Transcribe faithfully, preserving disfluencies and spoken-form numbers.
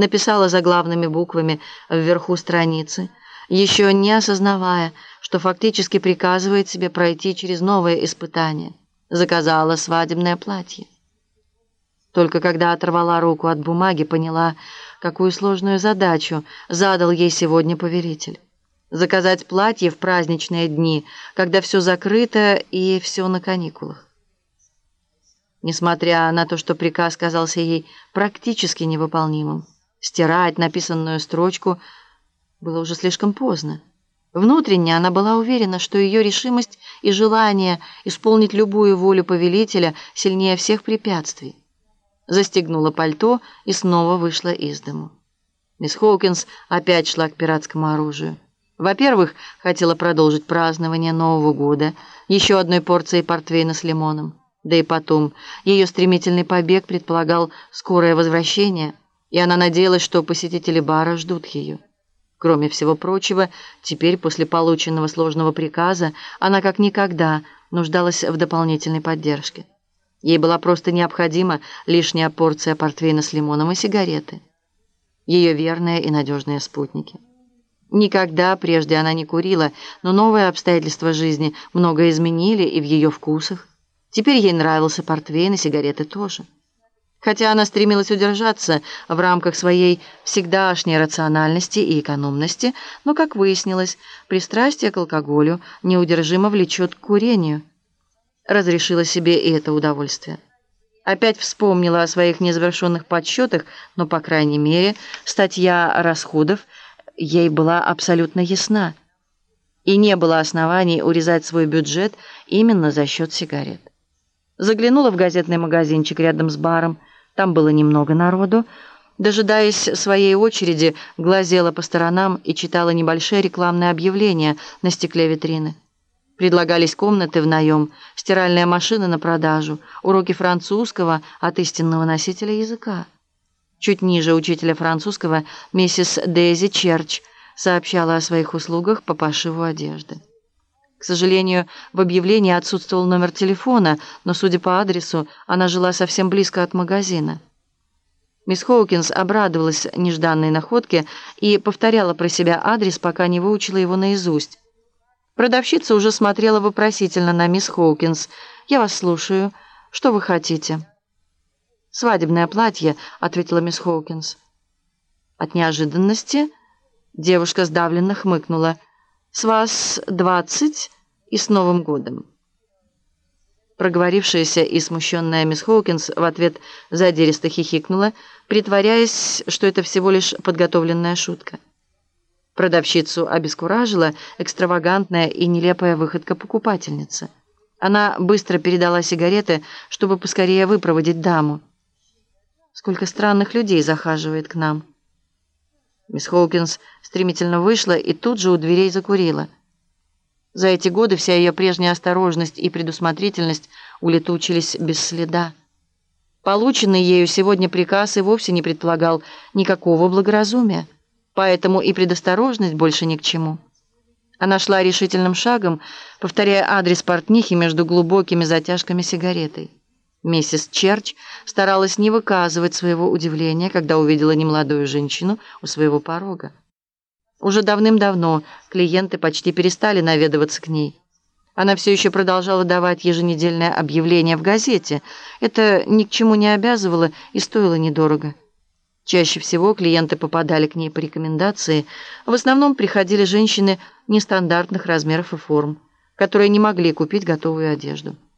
написала заглавными буквами вверху страницы, еще не осознавая, что фактически приказывает себе пройти через новое испытание. Заказала свадебное платье. Только когда оторвала руку от бумаги, поняла, какую сложную задачу задал ей сегодня повелитель. Заказать платье в праздничные дни, когда все закрыто и все на каникулах. Несмотря на то, что приказ казался ей практически невыполнимым, стирать написанную строчку было уже слишком поздно. Внутренне она была уверена, что ее решимость и желание исполнить любую волю повелителя сильнее всех препятствий. Застегнула пальто и снова вышла из дому. Мисс Хоукинс опять шла к пиратскому оружию. Во-первых, хотела продолжить празднование Нового года еще одной порцией портвейна с лимоном. Да и потом, ее стремительный побег предполагал скорое возвращение, и она надеялась, что посетители бара ждут ее. Кроме всего прочего, теперь, после полученного сложного приказа, она как никогда нуждалась в дополнительной поддержке. Ей была просто необходима лишняя порция портвейна с лимоном и сигареты. Ее верные и надежные спутники. Никогда прежде она не курила, но новые обстоятельства жизни многое изменили и в ее вкусах. Теперь ей нравился портвейн и сигареты тоже. Хотя она стремилась удержаться в рамках своей всегдашней рациональности и экономности, но, как выяснилось, пристрастие к алкоголю неудержимо влечет к курению. Разрешила себе и это удовольствие. Опять вспомнила о своих незавершенных подсчетах, но, по крайней мере, статья расходов ей была абсолютно ясна. И не было оснований урезать свой бюджет именно за счет сигарет. Заглянула в газетный магазинчик рядом с баром. Там было немного народу. Дожидаясь своей очереди, глазела по сторонам и читала небольшие рекламные объявления на стекле витрины. Предлагались комнаты в наем, стиральная машина на продажу, уроки французского от истинного носителя языка. Чуть ниже учителя французского миссис Дейзи Черч сообщала о своих услугах по пошиву одежды. К сожалению, в объявлении отсутствовал номер телефона, но, судя по адресу, она жила совсем близко от магазина. Мисс Хоукинс обрадовалась нежданной находке и повторяла про себя адрес, пока не выучила его наизусть. Продавщица уже смотрела вопросительно на мисс Хоукинс. «Я вас слушаю. Что вы хотите?» «Свадебное платье», — ответила мисс Хоукинс. От неожиданности девушка сдавленно хмыкнула. «С вас двадцать и с Новым годом». Проговорившаяся и смущенная мисс Хоукинс в ответ задиристо хихикнула, притворяясь, что это всего лишь подготовленная шутка. Продавщицу обескуражила экстравагантная и нелепая выходка покупательницы. Она быстро передала сигареты, чтобы поскорее выпроводить даму. «Сколько странных людей захаживает к нам». Мисс Хоукинс стремительно вышла и тут же у дверей закурила. За эти годы вся ее прежняя осторожность и предусмотрительность улетучились без следа. Полученный ею сегодня приказ и вовсе не предполагал никакого благоразумия, поэтому и предосторожность больше ни к чему. Она шла решительным шагом, повторяя адрес портнихи между глубокими затяжками сигаретой. Миссис Черч старалась не выказывать своего удивления, когда увидела немолодую женщину у своего порога. Уже давным-давно клиенты почти перестали наведываться к ней. Она все еще продолжала давать еженедельное объявление в газете. Это ни к чему не обязывало и стоило недорого. Чаще всего клиенты попадали к ней по рекомендации. В основном приходили женщины нестандартных размеров и форм, которые не могли купить готовую одежду.